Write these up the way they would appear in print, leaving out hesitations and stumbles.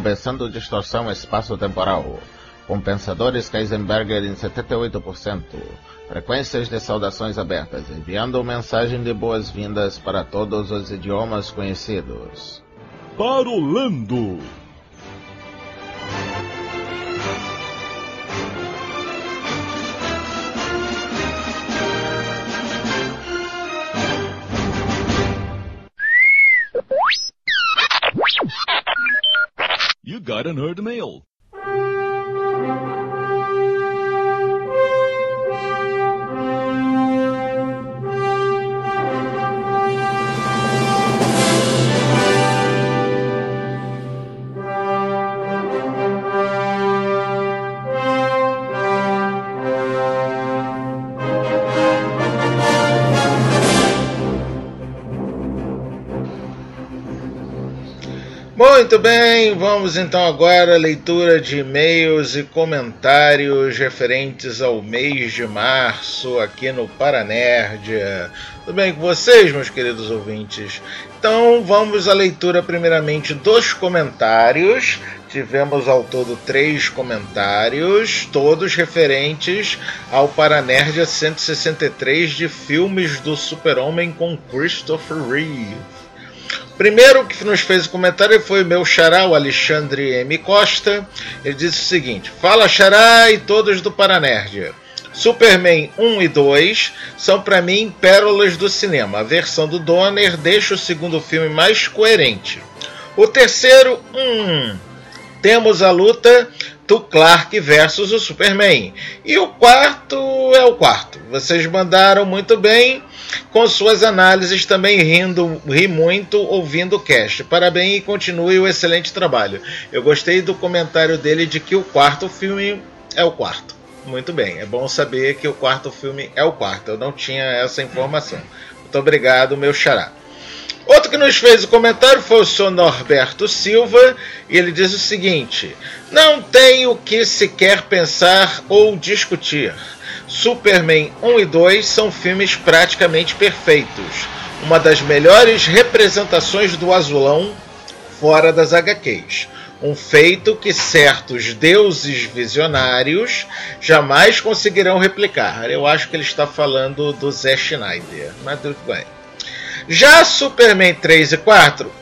compensando distorção espaço-temporal. Compensadores Kaizenberger em 78%. Frequências de saudações abertas, enviando mensagem de boas-vindas para todos os idiomas conhecidos. Parolando. You got an herd mail. Muito bem, vamos então agora à leitura de e-mails e comentários referentes ao mês de março aqui no Paranerdia. Tudo bem com vocês, meus queridos ouvintes? Então vamos à leitura primeiramente dos comentários. Tivemos ao todo 3 comentários, todos referentes ao Paranerdia 163 de filmes do Super-Homem com Christopher Reeve. Primeiro que nos fez o comentário foi o meu xará, o Alexandre M. Costa. Ele disse o seguinte: fala xará e todos do Paranerdia. Superman 1 e 2 são para mim pérolas do cinema. A versão do Donner deixa o segundo filme mais coerente. O terceiro, temos a luta do Clark versus o Superman. E o quarto é o quarto. Vocês mandaram muito bem com suas análises, também ri muito ouvindo o cast. Parabéns e continue o excelente trabalho. Eu gostei do comentário dele de que o quarto filme é o quarto. Muito bem, é bom saber que o quarto filme é o quarto. Eu não tinha essa informação. Muito obrigado, meu xará. Outro que nos fez o comentário foi o senhor Norberto Silva, e ele diz o seguinte: não tenho o que sequer pensar ou discutir. Superman 1 e 2 são filmes praticamente perfeitos. Uma das melhores representações do azulão fora das HQs. Um feito que certos deuses visionários jamais conseguirão replicar. Eu acho que ele está falando do Zack Snyder, mas tudo bem. Já Superman 3 e 4,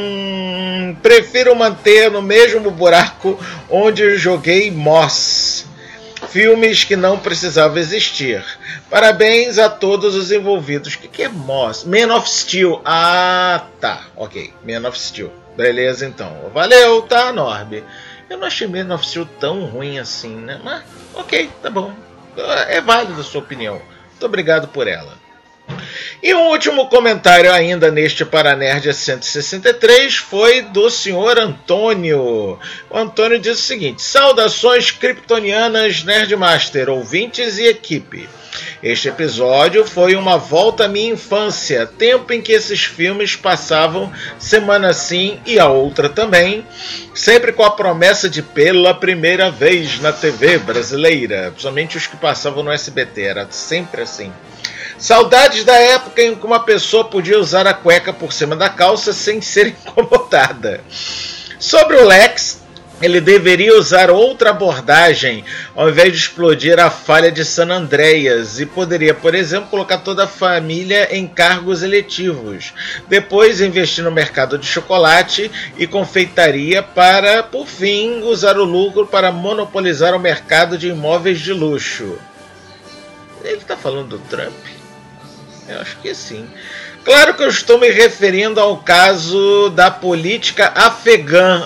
prefiro manter no mesmo buraco onde joguei Moss. Filmes que não precisavam existir. Parabéns a todos os envolvidos. O que é Moss? Man of Steel. Ah, tá. Ok. Man of Steel. Beleza, então. Valeu, tá, Norby? Eu não achei Man of Steel tão ruim assim, né? Mas, ok, tá bom. É válida a sua opinião. Muito obrigado por ela. E um último comentário ainda neste Paranerdia 163 foi do senhor Antônio. O Antônio diz o seguinte: saudações kryptonianas Nerdmaster, ouvintes e equipe. Este episódio foi uma volta à minha infância, tempo em que esses filmes passavam semana sim e a outra também, sempre com a promessa de pela primeira vez na TV brasileira, principalmente os que passavam no SBT, era sempre assim. Saudades da época em que uma pessoa podia usar a cueca por cima da calça sem ser incomodada. Sobre o Lex, ele deveria usar outra abordagem ao invés de explodir a falha de San Andreas e poderia, por exemplo, colocar toda a família em cargos eletivos. Depois investir no mercado de chocolate e confeitaria para, por fim, usar o lucro para monopolizar o mercado de imóveis de luxo. Ele está falando do Trump? Eu acho que sim. Claro que eu estou me referindo ao caso da política afegã.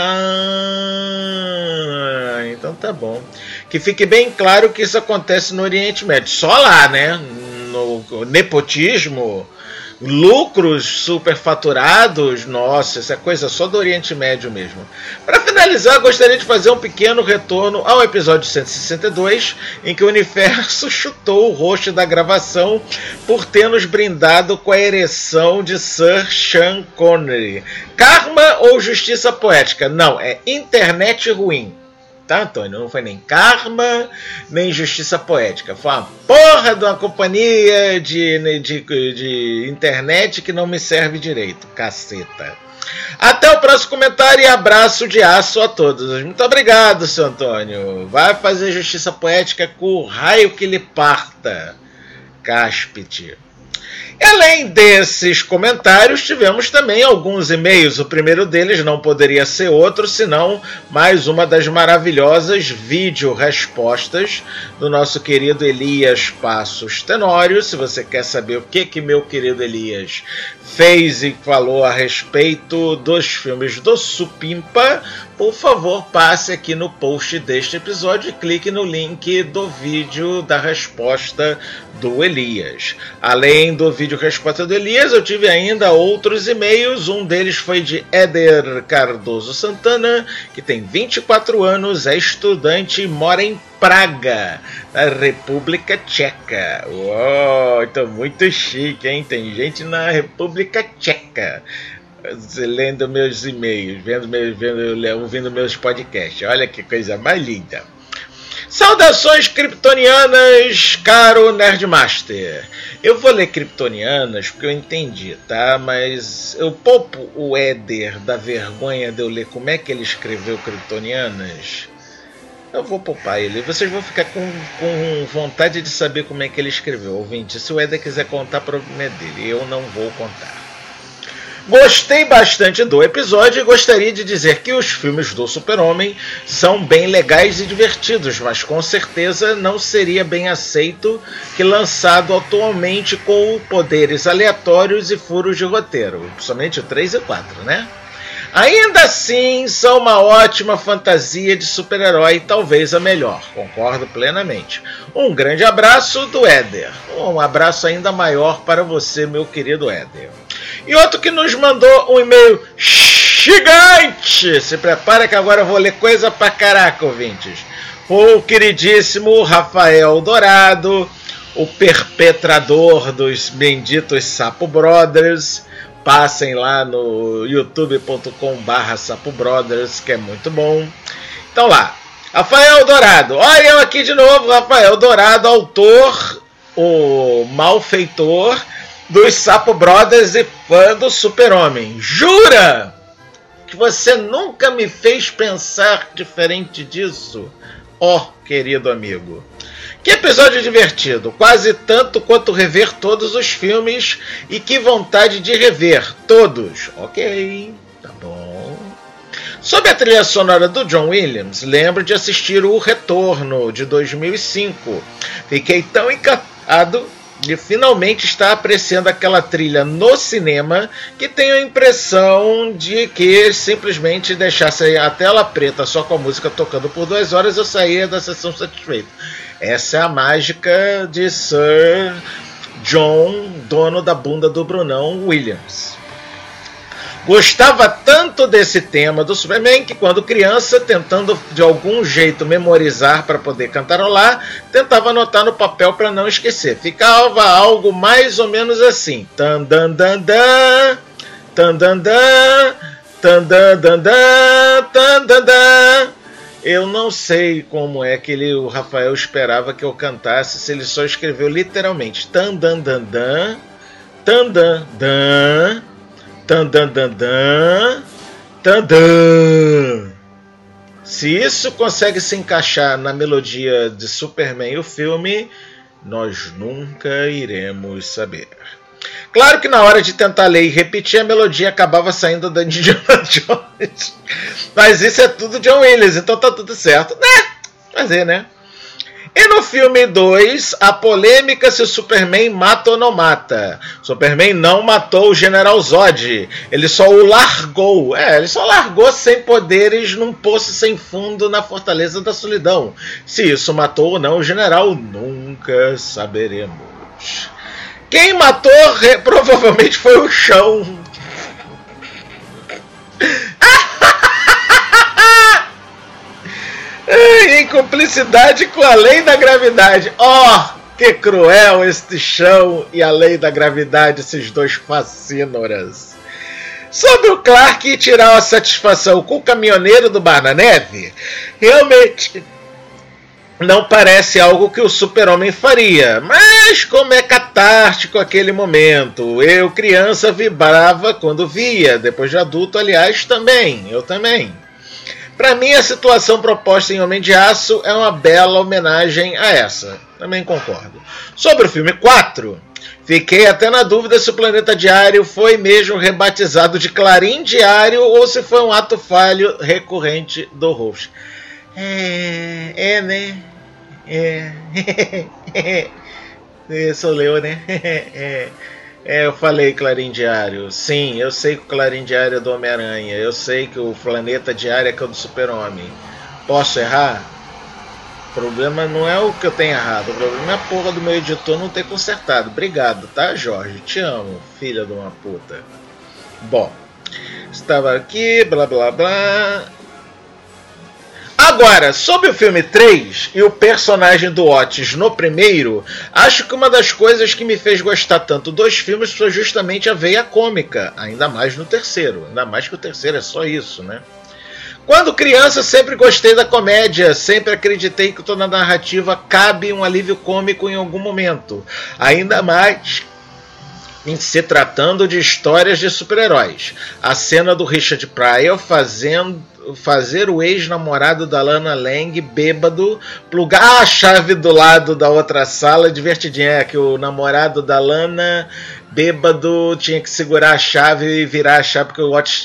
Então tá bom. Que fique bem claro que isso acontece no Oriente Médio. Só lá, né? No nepotismo, lucros superfaturados, nossa, essa é coisa só do Oriente Médio mesmo. Para finalizar, gostaria de fazer um pequeno retorno ao episódio 162, em que o universo chutou o host da gravação por ter nos brindado com a ereção de Sir Sean Connery. Karma ou justiça poética? Não, é internet ruim. Tá, Antônio? Não foi nem karma, nem justiça poética. Foi uma porra de uma companhia de internet que não me serve direito. Caceta. Até o próximo comentário e abraço de aço a todos. Muito obrigado, seu Antônio. Vai fazer justiça poética com o raio que lhe parta. Cáspide. Além desses comentários, tivemos também alguns e-mails. O primeiro deles não poderia ser outro, senão mais uma das maravilhosas vídeo-respostas do nosso querido Elias Passos Tenório. Se você quer saber o que meu querido Elias fez e falou a respeito dos filmes do Supimpa, por favor, passe aqui no post deste episódio e clique no link do vídeo da resposta do Elias. Além do vídeo resposta do Elias, eu tive ainda outros e-mails. Um deles foi de Éder Cardoso Santana, que tem 24 anos, é estudante e mora em Praga, na República Tcheca. Uou, tô muito chique, hein? Tem gente na República Tcheca lendo meus e-mails, ouvindo meus podcasts. Olha que coisa mais linda. Saudações kryptonianas, caro Nerdmaster. Eu vou ler kryptonianas porque eu entendi, tá? Mas eu poupo o Éder da vergonha de eu ler como é que ele escreveu kryptonianas. Eu vou poupar ele. Vocês vão ficar com vontade de saber como é que ele escreveu. Ouvinte, se o Éder quiser contar, o problema é dele. Eu não vou contar. Gostei bastante do episódio e gostaria de dizer que os filmes do Super-Homem são bem legais e divertidos, mas com certeza não seria bem aceito que lançado atualmente com poderes aleatórios e furos de roteiro. Principalmente o 3 e 4, né? Ainda assim, são uma ótima fantasia de super-herói, talvez a melhor. Concordo plenamente. Um grande abraço do Éder. Um abraço ainda maior para você, meu querido Éder. E outro que nos mandou um e-mail gigante. Se prepara que agora eu vou ler coisa pra caraca, ouvintes. O queridíssimo Rafael Dourado, o perpetrador dos benditos Sapo Brothers. Passem lá no youtube.com/Sapo Brothers, que é muito bom. Então lá, Rafael Dourado. Olha eu aqui de novo, Rafael Dourado, autor, o malfeitor dos Sapo Brothers e fã do Super-Homem. Jura que você nunca me fez pensar diferente disso? Ó, querido amigo. Que episódio divertido, quase tanto quanto rever todos os filmes, e que vontade de rever todos. Ok, tá bom. Sobre a trilha sonora do John Williams, lembro de assistir O Retorno, de 2005. Fiquei tão encantado de finalmente estar apreciando aquela trilha no cinema que tenho a impressão de que simplesmente deixasse a tela preta só com a música tocando por 2 horas eu saía da sessão satisfeito. Essa é a mágica de Sir John, dono da bunda do Brunão Williams. Gostava tanto desse tema do Superman que quando criança, tentando de algum jeito memorizar para poder cantarolar, tentava anotar no papel para não esquecer. Ficava algo mais ou menos assim. Tandandandã, tandandã, tandandandã, tandandã. Eu não sei como é que o Rafael esperava que eu cantasse, se ele só escreveu literalmente tandandandã, tandandã, tandandandã, tandã. Se isso consegue se encaixar na melodia de Superman, o filme, nós nunca iremos saber. Claro que na hora de tentar ler e repetir, a melodia acabava saindo da Indiana Jones. Mas isso é tudo John Williams, então tá tudo certo. Né? Fazer, né? E no filme 2, a polêmica se o Superman mata ou não mata. Superman não matou o General Zod. Ele só o largou. Ele só largou sem poderes num poço sem fundo na Fortaleza da Solidão. Se isso matou ou não o General, nunca saberemos. Quem matou provavelmente foi o chão. Em cumplicidade com a lei da gravidade. Que cruel este chão e a lei da gravidade, esses dois facínoras. Sobre o Clark tirar a satisfação com o caminhoneiro do Bar na Neve, realmente não parece algo que o Super-Homem faria, mas como é catártico aquele momento. Eu, criança, vibrava quando via, depois de adulto, aliás, também, eu também. Para mim, a situação proposta em Homem de Aço é uma bela homenagem a essa, também concordo. Sobre o filme 4, fiquei até na dúvida se o Planeta Diário foi mesmo rebatizado de Clarim Diário ou se foi um ato falho recorrente do host. Né? Sou eu, né? Eu falei Clarim Diário. Sim, eu sei que o Clarim Diário é do Homem-Aranha. Eu sei que o Planeta Diário é que é do Super-Homem. Posso errar? O problema não é o que eu tenho errado. O problema é a porra do meu editor não ter consertado. Obrigado, tá, Jorge? Te amo, filha de uma puta. Bom, estava aqui, blá blá blá. Agora, sobre o filme 3 e o personagem do Otis no primeiro, acho que uma das coisas que me fez gostar tanto dos filmes foi justamente a veia cômica, ainda mais no terceiro, ainda mais que o terceiro é só isso, né? Quando criança sempre gostei da comédia, sempre acreditei que toda narrativa cabe um alívio cômico em algum momento, ainda mais em se tratando de histórias de super-heróis. A cena do Richard Pryor fazer o ex-namorado da Lana Lang bêbado, plugar a chave do lado da outra sala, divertidinho, que o namorado da Lana bêbado tinha que segurar a chave e virar a chave, porque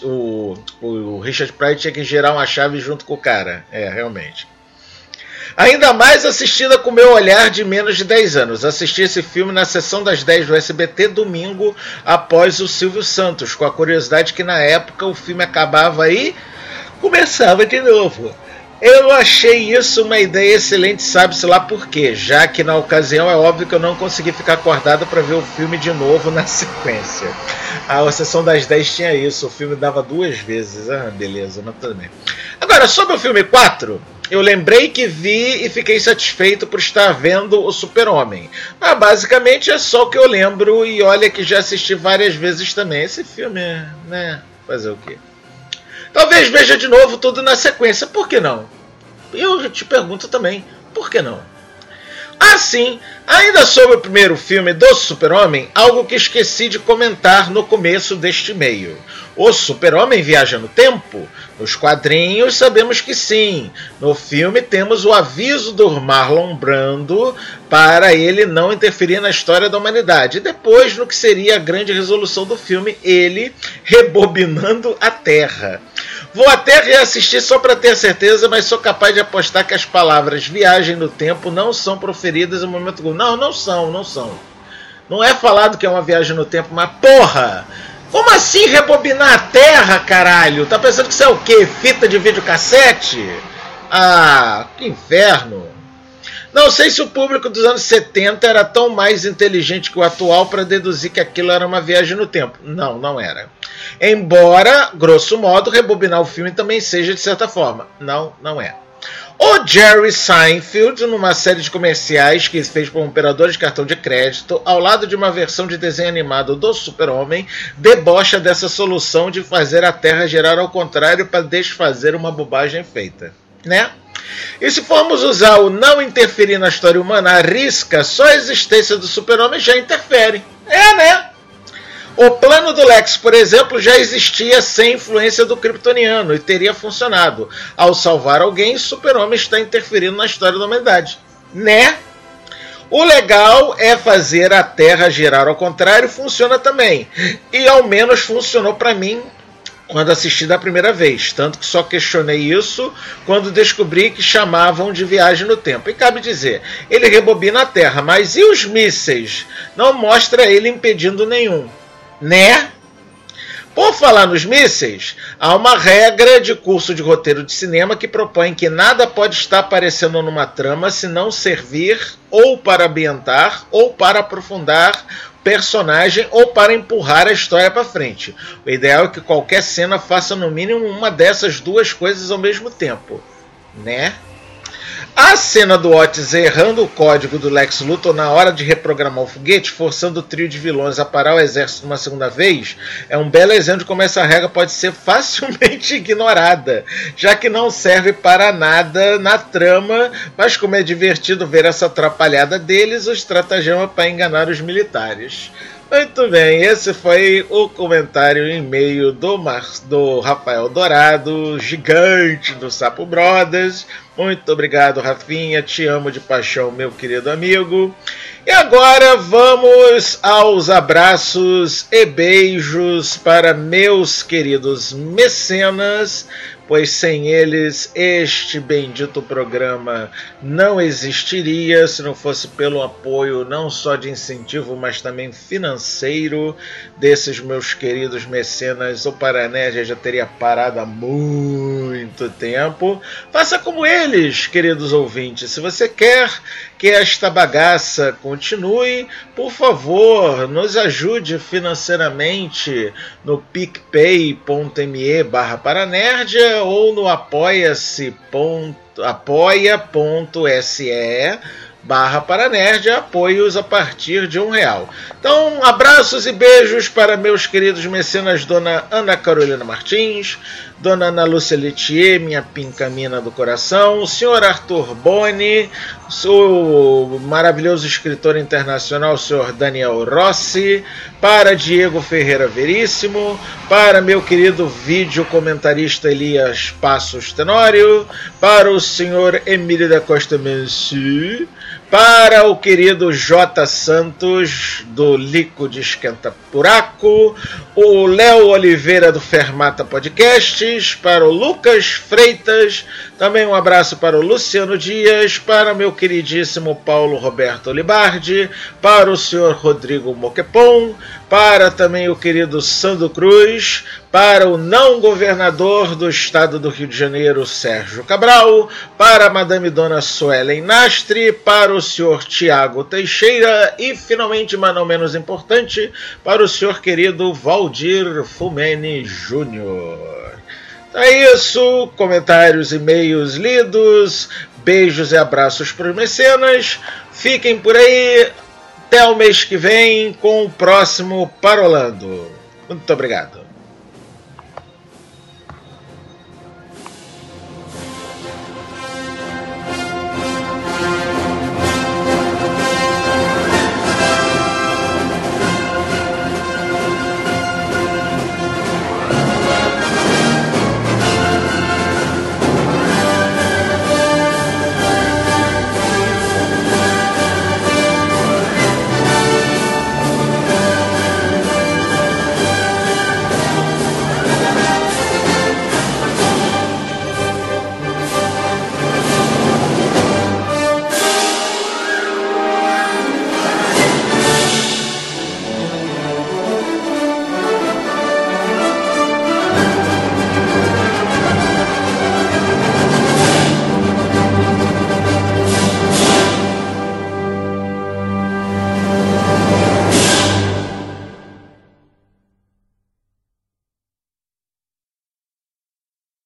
o Richard Pryor tinha que girar uma chave junto com o cara. Realmente. Ainda mais assistida com o meu olhar de menos de 10 anos. Assisti esse filme na sessão das 10 do SBT, domingo, após o Silvio Santos, com a curiosidade que na época o filme acabava e começava de novo. Eu achei isso uma ideia excelente, sabe-se lá por quê, já que na ocasião é óbvio que eu não consegui ficar acordado para ver o filme de novo na sequência. A sessão das 10 tinha isso, o filme dava 2 vezes. Beleza, mas tudo bem. Agora, sobre o filme 4, eu lembrei que vi e fiquei satisfeito por estar vendo o Super-Homem. Mas basicamente é só o que eu lembro e olha que já assisti várias vezes também. Esse filme, né, fazer o quê? Talvez veja de novo tudo na sequência, por que não? Eu te pergunto também, por que não? Sim, ainda sobre o primeiro filme do Super-Homem, algo que esqueci de comentar no começo deste e-mail. O Super-Homem viaja no tempo? Nos quadrinhos sabemos que sim. No filme temos o aviso do Marlon Brando para ele não interferir na história da humanidade. E depois, no que seria a grande resolução do filme, ele rebobinando a Terra. Vou até reassistir só para ter certeza, mas sou capaz de apostar que as palavras viagem no tempo não são proferidas no momento... Não são. Não é falado que é uma viagem no tempo, mas porra! Como assim rebobinar a Terra, caralho? Tá pensando que isso é o quê? Fita de videocassete? Que inferno! Não sei se o público dos anos 70 era tão mais inteligente que o atual para deduzir que aquilo era uma viagem no tempo. Não era. Embora, grosso modo, rebobinar o filme também seja de certa forma. Não é. O Jerry Seinfeld, numa série de comerciais que fez para um operador de cartão de crédito, ao lado de uma versão de desenho animado do Super-Homem, debocha dessa solução de fazer a Terra girar ao contrário para desfazer uma bobagem feita, né? E se formos usar o não interferir na história humana, a risca, só a existência do Super-Homem já interfere. Né? O plano do Lex, por exemplo, já existia sem influência do kryptoniano e teria funcionado. Ao salvar alguém, o Super-Homem está interferindo na história da humanidade. Né? O legal é fazer a Terra girar ao contrário, funciona também. E ao menos funcionou para mim quando assisti da primeira vez. Tanto que só questionei isso quando descobri que chamavam de viagem no tempo. E cabe dizer, ele rebobina a Terra, mas e os mísseis? Não mostra ele impedindo nenhum. Né? Por falar nos mísseis, há uma regra de curso de roteiro de cinema que propõe que nada pode estar aparecendo numa trama se não servir ou para ambientar ou para aprofundar o personagem ou para empurrar a história para frente. O ideal é que qualquer cena faça no mínimo uma dessas duas coisas ao mesmo tempo. Né? A cena do Otis errando o código do Lex Luthor na hora de reprogramar o foguete, forçando o trio de vilões a parar o exército uma segunda vez, é um belo exemplo de como essa regra pode ser facilmente ignorada, já que não serve para nada na trama, mas como é divertido ver essa atrapalhada deles, o estratagema para enganar os militares. Muito bem, esse foi o comentário em e-mail do Rafael Dourado, gigante do Sapo Brothers. Muito obrigado, Rafinha, te amo de paixão, meu querido amigo. E agora vamos aos abraços e beijos para meus queridos mecenas, pois sem eles este bendito programa não existiria se não fosse pelo apoio não só de incentivo, mas também financeiro desses meus queridos mecenas. O Paranerd já teria parado há muito tempo. Faça como eles, queridos ouvintes. Se você quer que esta bagaça continue, por favor, nos ajude financeiramente no picpay.me/Paranerd ou no apoia.se/Paranerd, apoios a partir de R$1. Então, abraços e beijos para meus queridos mecenas, Dona Ana Carolina Martins, Dona Ana Lúcia Letier, minha pincamina do coração, o senhor Arthur Boni, o maravilhoso escritor internacional, o senhor Daniel Rossi, para Diego Ferreira Veríssimo, para meu querido vídeo comentarista Elias Passos Tenório, para o senhor Emílio da Costa Menci, para o querido J. Santos, do Lico de Esquenta Buraco, o Léo Oliveira, do Fermata Podcasts, para o Lucas Freitas, também um abraço para o Luciano Dias, para meu queridíssimo Paulo Roberto Libardi, para o senhor Rodrigo Moquepon, para também o querido Sandro Cruz, para o não governador do estado do Rio de Janeiro, Sérgio Cabral, para a Madame Dona Suelen Nastre, para o senhor Tiago Teixeira e, finalmente, mas não menos importante, para o senhor querido Valdir Fumene Júnior. É isso, comentários, e-mails lidos, beijos e abraços para os mecenas, fiquem por aí, até o mês que vem com o próximo Parolando. Muito obrigado.